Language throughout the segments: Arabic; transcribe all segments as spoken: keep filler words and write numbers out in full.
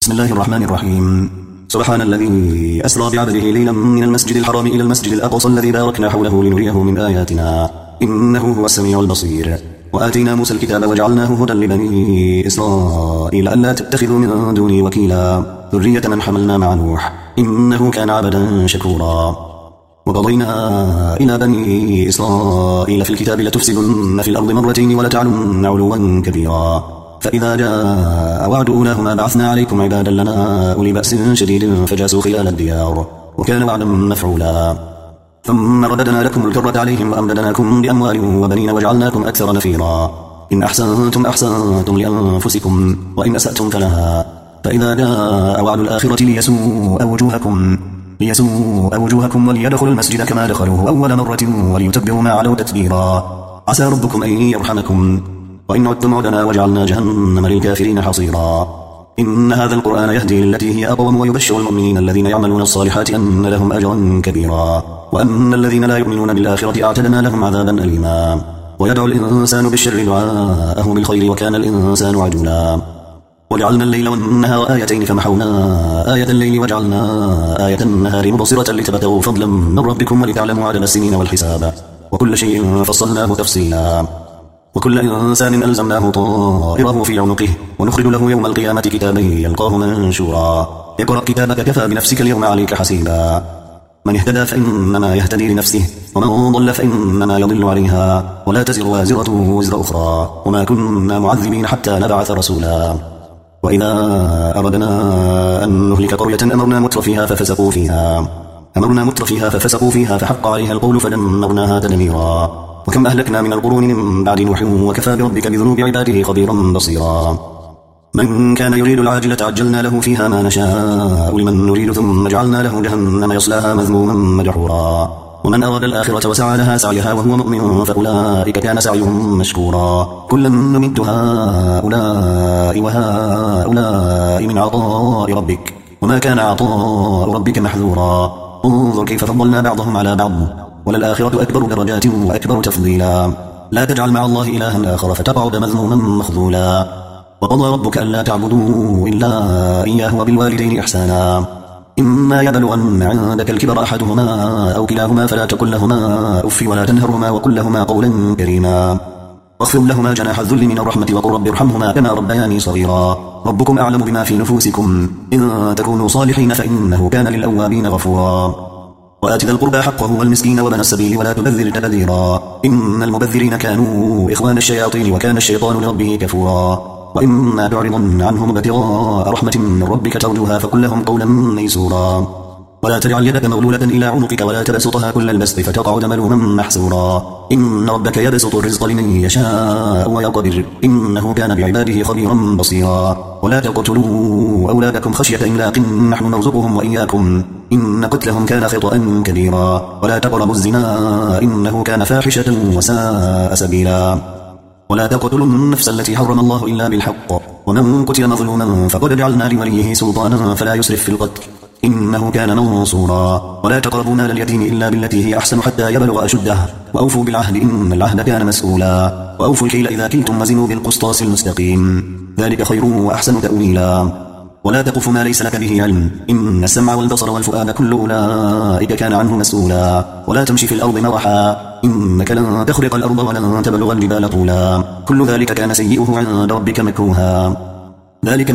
بسم الله الرحمن الرحيم. سبحان الذي أسرى بعبده ليلا من المسجد الحرام إلى المسجد الأقصى الذي باركنا حوله لنريه من آياتنا إنه هو السميع البصير. وآتينا موسى الكتاب وجعلناه هدى لبني إسرائيل ألا تتخذوا من دوني وكيلا ذرية من حملنا مع نوح إنه كان عبدا شكورا. وقضينا إلى بني إسرائيل في الكتاب لتفسدن في الأرض مرتين ولتعلن علوا كبيرا. فإذا جاء وعد أولاهما بعثنا عليكم عبادا لنا أولي بأس شديد فجاسوا خلال الديار وكان وعدا مفعولا. ثم رددنا لكم الكرة عليهم وأمددناكم بأموال وبنين وجعلناكم أكثر نفيرا. إن أحسنتم أحسنتم لأنفسكم وإن أسأتم فلها. فإذا جاء وعد الآخرة ليسوء وجوهكم ليسوء وجوهكم وليدخلوا المسجد كما دخلوه أول مرة وليتبعوا ما علوا تتبيرا. عسى ربكم أن يرحمكم وإن عدتم عدنا وجعلنا جهنم للكافرين حصيرا. إن هذا القرآن يهدي للتي هي أقوم ويبشر المؤمنين الذين يعملون الصالحات أن لهم أجرا كبيرا وأن الذين لا يؤمنون بالآخرة أعتدنا لهم عذابا أليما. ويدعو الإنسان بالشر دعاءه بالخير وكان الإنسان عجولا. وجعلنا الليل والنهار آيتين فمحونا آية الليل وجعلنا آية النهار مبصرة لتبتغوا فضلا من ربكم ولتعلموا عدد السنين والحساب وكل شيء فصلناه تفصيلا. وكل إنسان ألزمناه طائره في عنقه ونخرج له يوم القيامة كتابا يلقاه منشورا. اقرأ كتابك كفى بنفسك اليوم عليك حسيبا. من اهتدى فإنما يهتدي لنفسه ومن ضل فإنما يضل عليها ولا تزر وازرة وزر أخرى وما كنا معذبين حتى نبعث رسولا. وإذا أردنا أن نهلك قرية أمرنا متر فيها ففسقوا فيها أمرنا متر فيها ففسقوا فيها فحق عليها القول فدمرناها تدميرا. وكم أهلكنا من القرون من بعد نوح وكفى بربك بذنوب عباده خبيرا بصيرا. من كان يريد العاجلة عجلنا له فيها ما نشاء لمن نريد ثم جعلنا له جهنم يصلاها مذموما مدحورا. ومن أراد الآخرة وسعى لها سعيها وهو مؤمن فأولئك كان سعيهم مشكورا. كلا نمد هؤلاء وهؤلاء من عطاء ربك وما كان عطاء ربك محذورا. انظر كيف فضلنا بعضهم على بعض وللآخرة أكبر درجات وأكبر تفضيلا. لا تجعل مع الله إلها آخر فتقعد مذموما مخذولا. وقضى ربك ألا تعبدوا إلا إياه وبالوالدين إحسانا. إما يبلغن عندك الكبر أحدهما أو كلاهما فلا تقل لهما أف ولا تنهرهما وقل لهما قولا كريما. واخفض لهما جناح الذل من الرحمة وقل رب ارحمهما كما ربياني صغيرا. ربكم أعلم بما في نفوسكم إن تكونوا صالحين فإنه كان للأوابين غفورا. وآت ذا القربى حقه والمسكين وابن السبيل ولا تبذر تبذيرا. إن المبذرين كانوا إخوان الشياطين وكان الشيطان لربه كفورا. وإما تعرضن عنهم ابتغاء رحمة من ربك ترجوها فقل لهم قولا ميسورا. ولا تجعل يدك مغلولة إلى عنقك ولا تبسطها كل البسط فتقعد ملوما محسورا. إن ربك يبسط الرزق لمن يشاء ويقدر إنه كان بعباده خبيرا بصيرا. ولا تقتلوا أولادكم خشية إملاق نحن نرزقهم وإياكم إن قتلهم كان خطأ كبيرا. ولا تقربوا الزنا إنه كان فاحشة وساء سبيلا. ولا تقتلوا النفس التي حرم الله إلا بالحق ومن قتل مظلوما فقد جعلنا لوليه سلطانا فلا يسرف في القتل إنه كان منصورا. ولا تقربوا مال اليتيم إلا بالتي هي أحسن حتى يبلغ أشده وأوفوا بالعهد إن العهد كان مسؤولا. وأوفوا الكيل إذا كلتم وزنوا بالقسطاس المستقيم ذلك خير وأحسن تأويلا. ولا تقف ما ليس لك به علم إن السمع والبصر والفؤاد كل أولئك كان عنه مسؤولا. ولا تمشي في الأرض مرحا إنك لن تخرق الأرض ولن تبلغ الجبال طولا كل ذلك كان سيئه عند ربك مكروها. ذلك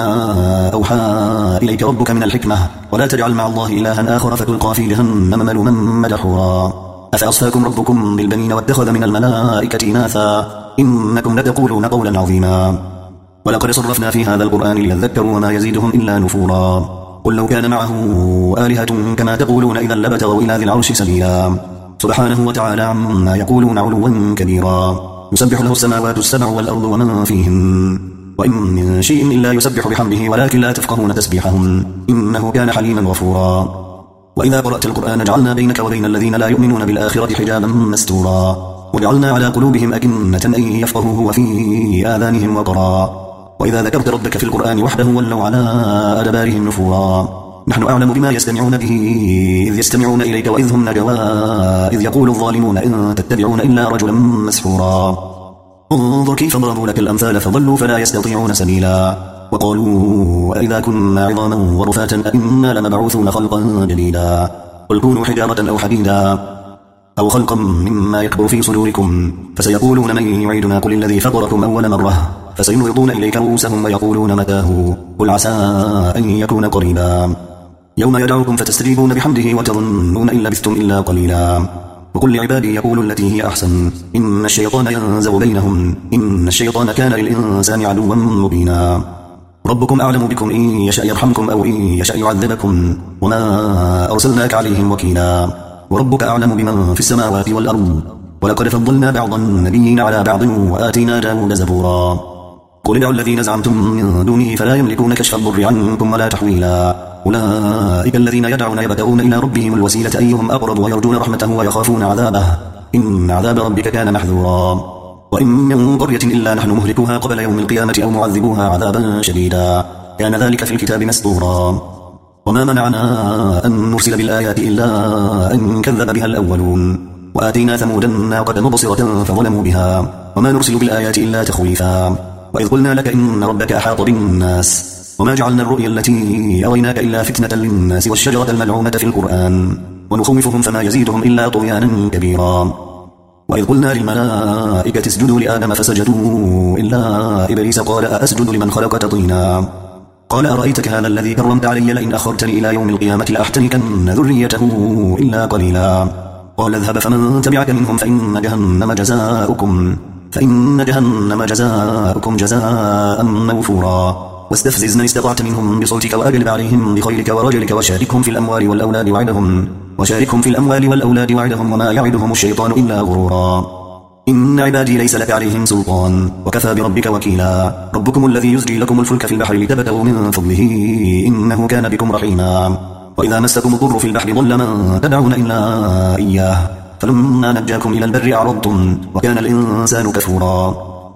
مما أوحى إليك ربك من الحكمة. ولا تجعل مع الله إلها آخر فتلقى في جهنم ملوما مدحورا. أفأصفاكم ربكم بالبنين واتخذ من الملائكة إناثا إنكم لتقولون قولا عظيما. ولقد صرفنا في هذا القرآن ليذكروا وما يزيدهم إلا نفورا. قل لو كان معه آلهة كما تقولون إذا لابتغوا إلى ذي العرش سبيلا. سبحانه وتعالى عما يقولون علوا كبيرا. يسبح له السماوات السبع والأرض ومن فيهن وإن من شيء إلا يسبح بحمده ولكن لا تفقهون تسبيحهم إنه كان حليما غفورا. وإذا قرأت القرآن جعلنا بينك وبين الذين لا يؤمنون بالآخرة حجابا مستورا. وجعلنا على قلوبهم أكنة أن يفقهوه وفي آذانهم وقرا. وإذا ذكرت ربك في القرآن وحده ولوا على أدبارهم نفورا. نحن أعلم بما يستمعون به إذ يستمعون إليك وإذ هم نجوى إذ يقول الظالمون إن تتبعون إلا رجلا مسحورا. انظر كيف ضربوا لك الأمثال فضلوا فلا يستطيعون سبيلا. وقالوا أئذا كنا عظاما ورفاتا أئنا لمبعوثون خلقا جديدا قل كونوا حجارة أو حديدا أو خلقا مما يكبر في صدوركم فسيقولون من يعيدنا قل الذي فطركم أول مرة فسينغضون إليك رؤوسهم ويقولون متاه قل عسى أن يكون قريبا يوم يدعوكم فتستجيبون بحمده وتظنون إن لبثتم إلا قليلا وقل لعبادي يقولوا التي هي أحسن إن الشيطان ينزغ بينهم إن الشيطان كان للإنسان عدوا مبينا ربكم أعلم بكم إن يشاء يرحمكم أو إن يشاء يعذبكم وما أرسلناك عليهم وكيلا وربك أعلم بمن في السماوات والأرض ولقد فضلنا بعض النبيين على بعض وآتينا داود زبورا قل ادعوا الذين زعمتم من دونه فلا يملكون كشف الضر عنكم ولا تحويلا أولئك الذين يدعون يبتغون إلى ربهم الوسيلة أيهم أقرب ويرجون رحمته ويخافون عذابه إن عذاب ربك كان محذورا وإن من قرية إلا نحن مهلكوها قبل يوم القيامة أو معذبوها عذابا شديدا كان ذلك في الكتاب مسطورا وما منعنا أن نرسل بالآيات إلا أن كذب بها الأولون وآتينا ثمود الناقة مبصرة فظلموا بها وما نرسل بالآيات إلا تخويفا وإذ قلنا لك إن ربك أحاط بالناس وما جعلنا الرؤيا التي أريناك إلا فتنة للناس والشجرة الملعونة في القرآن ونخوفهم فما يزيدهم إلا طغيانا كبيرا وإذ قلنا للملائكة اسجدوا لآدم فسجدوا إلا إبليس قال أأسجد لمن خلقت طينا قال أرأيتك هذا الذي كرمت علي لئن أخرتني إلى يوم القيامة لأحتنكن ذريته إلا قليلا قال اذهب فمن تبعك منهم فإن جهنم جزاؤكم فإن جهنم جزاؤكم جزاء موفورا واستفزز من استطعت منهم بصوتك وأجلب عليهم بخيلك ورجلك وشاركهم في الأموال والأولاد وعدهم وشاركهم في الأموال والأولاد وعدهم وما يعدهم الشيطان إلا غرورا إن عبادي ليس لك عليهم سلطان وكفى بربك وكيلا ربكم الذي يزجي لكم الفلك في البحر لتبتغوا من فضله إنه كان بكم رحيما وإذا مسكم الضر في البحر ضل من تدعون إلا إياه فلما نجاكم إلى البر أعرضتم وكان الإنسان كفورا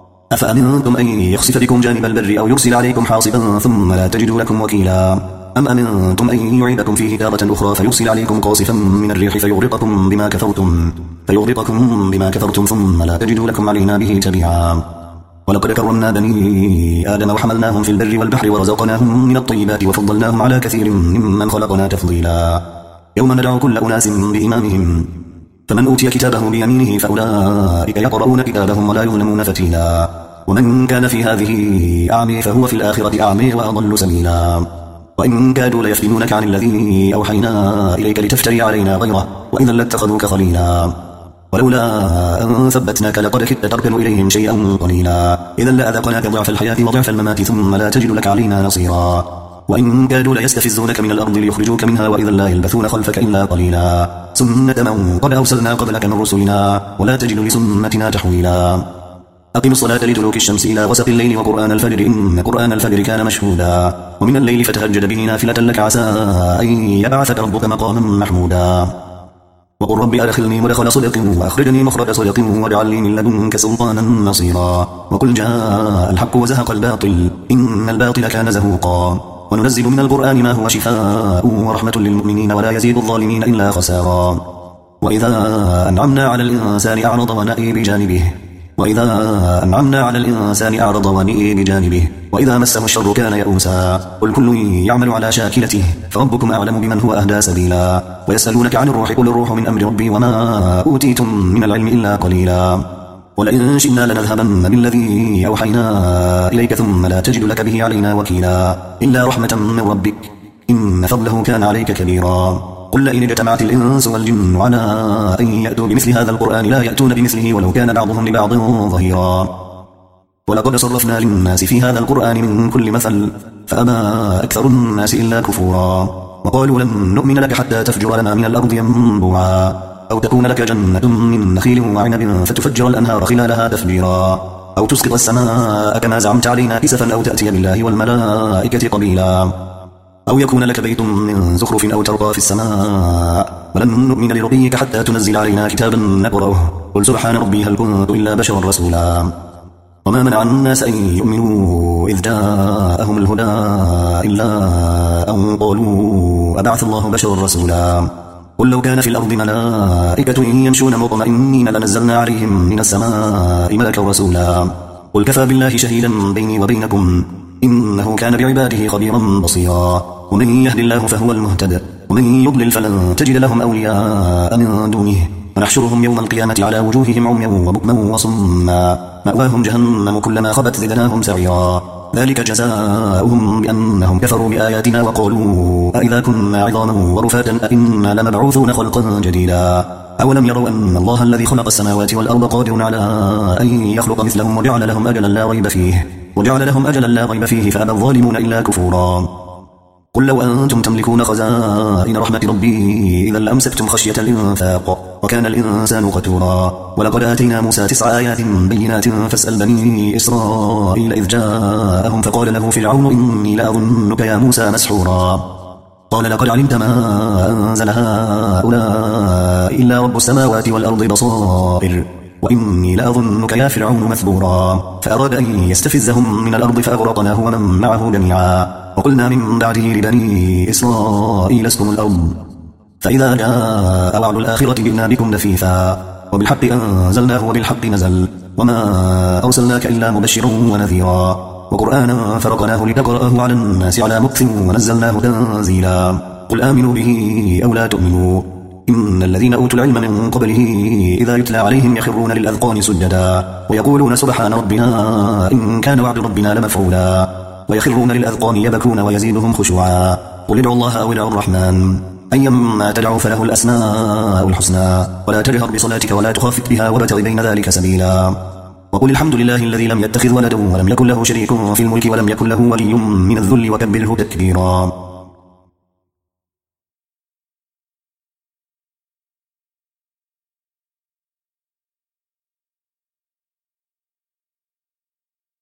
أفأمنتم أن يخسف بكم جانب البر أو يرسل عليكم حاصبا ثم لا تجدوا لكم وكيلا أم أمنتم أن يعيدكم فيه تارة أخرى فيرسل عليكم قاصفا من الريح فيغرقكم بما كفرتم فيغرقكم بما كفرتم ثم لا تجدوا لكم علينا به تبعا ولقد كرمنا بني آدم وحملناهم في البر والبحر ورزقناهم من الطيبات وفضلناهم على كثير ممن خلقنا تفضيلا يوم ندعو كل أناس بإمامهم فمن أوتي كتابه بيمينه فأولئك يقرؤون كتابهم ولا يظلمون فتيلا ومن كان في هذه أعمي فهو في الآخرة أعمي وأضل سبيلا وإن كادوا ليفتنونك عن الذي أوحينا إليك لتفتري علينا غيره وإذا لاتخذوك خليلا ولولا أن ثبتناك لقد كدت تركن إليهم شيئا قليلا إذا لأذقناك ضعف الحياة وضعف الممات ثم لا تجد لك علينا نصيرا وإن كادوا ليستفزونك من الأرض ليخرجوك منها وإذا لا يلبثون خلفك إلا قليلا سنة من قد أرسلنا قبلك من رسلنا ولا تجد لسنتنا تحويلا أقم الصلاة لدلوك الشمس إلى غسق الليل وقرآن الفجر إن قرآن الفجر كان مشهودا ومن الليل فتهجد به نافلة لك عسى أن يبعثك ربك مقاما محمودا وقل رب أدخلني مدخل صدق وأخرجني مخرج صدق واجعل لي من لدنك سلطانا نصيرا وقل جاء الحق وزهق الباطل إن الباطل كان زهوقا وننزل من القرآن ما هو شفاء ورحمة للمؤمنين ولا يزيد الظالمين إلا خسارا وإذا أنعمنا على الإنسان أعرض ونأي بجانبه وإذا أنعمنا على الإنسان أعرض ونأي بجانبه وإذا مسه الشر كان يئوسا قل كل يعمل على شاكلته فربكم أعلم بمن هو أهدى سبيلا ويسألونك عن الروح قل الروح من أمر ربي وما أوتيتم من العلم إلا قليلا ولئن شئنا لنذهبن بالذي أوحينا إليك ثم لا تجد لك به علينا وكيلا إلا رحمة من ربك إن فضله كان عليك كبيرا قل لئن اجتمعت الإنس والجن على أن يأتوا بمثل هذا القرآن لا يأتون بمثله ولو كان بعضهم لبعض ظهيرا ولقد صرفنا للناس في هذا القرآن من كل مثل فأبى أكثر الناس إلا كفورا وقالوا لن نؤمن لك حتى تفجر لنا من الأرض ينبوعا أو تكون لك جنة من نخيل وعنب فتفجر الأنهار خلالها تفجيرا أو تسقط السماء كما زعمت علينا كسفا أو تأتي بالله والملائكة قبيلا أو يكون لك بيت من زخرف أو ترقى في السماء ولن نؤمن لرقيك حتى تنزل علينا كتابا نقرأه قل سبحان ربي هل كنت إلا بشرا رسولا وما منع الناس أن يؤمنوا إذ جاءهم الهدى إلا أن قالوا أبعث الله بشرا رسولا قل لو كان في الأرض ملائكة يمشون مطمئنين لنزلنا عليهم من السماء ملكا رسولا قل كفى بالله شهيدا بيني وبينكم إنه كان بعباده خبيرا بصيرا ومن يهد الله فهو المهتد ومن يضلل فلن تجد لهم أولياء من دونه ونحشرهم يوم القيامة على وجوههم عميا وبكما وصما مأواهم جهنم كلما خبت زدناهم سعيرا ذلك جزاؤهم بأنهم كفروا بآياتنا وقالوا أئذا كنا عظاما ورفاتا أئنا لمبعوثون خلقا جديدا أولم يروا أن الله الذي خلق السماوات والأرض قادر على أن يخلق مثلهم وجعل لهم أجلا لا ريب فيه وجعل لهم أجلا لا ريب فيه فأبى الظالمون إلا كفورا قل لو أنتم تملكون خزائن رحمة ربي إذا لأمسكتم خشية الإنفاق وكان الإنسان قتورا ولقد آتينا موسى تسع آيات بينات فاسأل بني إسرائيل إذ جاءهم فقال له فرعون إني لأظنك يا موسى مسحورا قال لقد علمت ما أنزل هؤلاء إلا رب السماوات والأرض بصائر وإني لأظنك يا فرعون مثبورا فأراد أن يستفزهم من الأرض فأغرقناه ومن معه جميعا وقلنا من بعده لبني إسرائيل اسكنوا الأرض فإذا جاء وعد الآخرة جئنا بكم لفيفا وبالحق أنزلناه وبالحق نزل وما أرسلناك إلا مبشرا ونذيرا وقرآنا فرقناه لتقرأه على الناس على مكث ونزلناه تنزيلا قل آمنوا به أو لا تؤمنوا إن الذين أوتوا العلم من قبله إذا يتلى عليهم يخرون للأذقان سجدا ويقولون سبحان ربنا إن كان وعد ربنا لمفعولا ويخرون للأذقان يبكون ويزيدهم خشوعا قل ادعوا الله أو ادعوا الرحمن أيما تدعوا فله الأسماء الحسنى ولا تجهر بصلاتك ولا تخافت بها وابتغ بين ذلك سبيلا وقل الحمد لله الذي لم يتخذ ولدا ولم يكن له شريك في الملك ولم يكن له ولي من الذل وكبره تكبيرا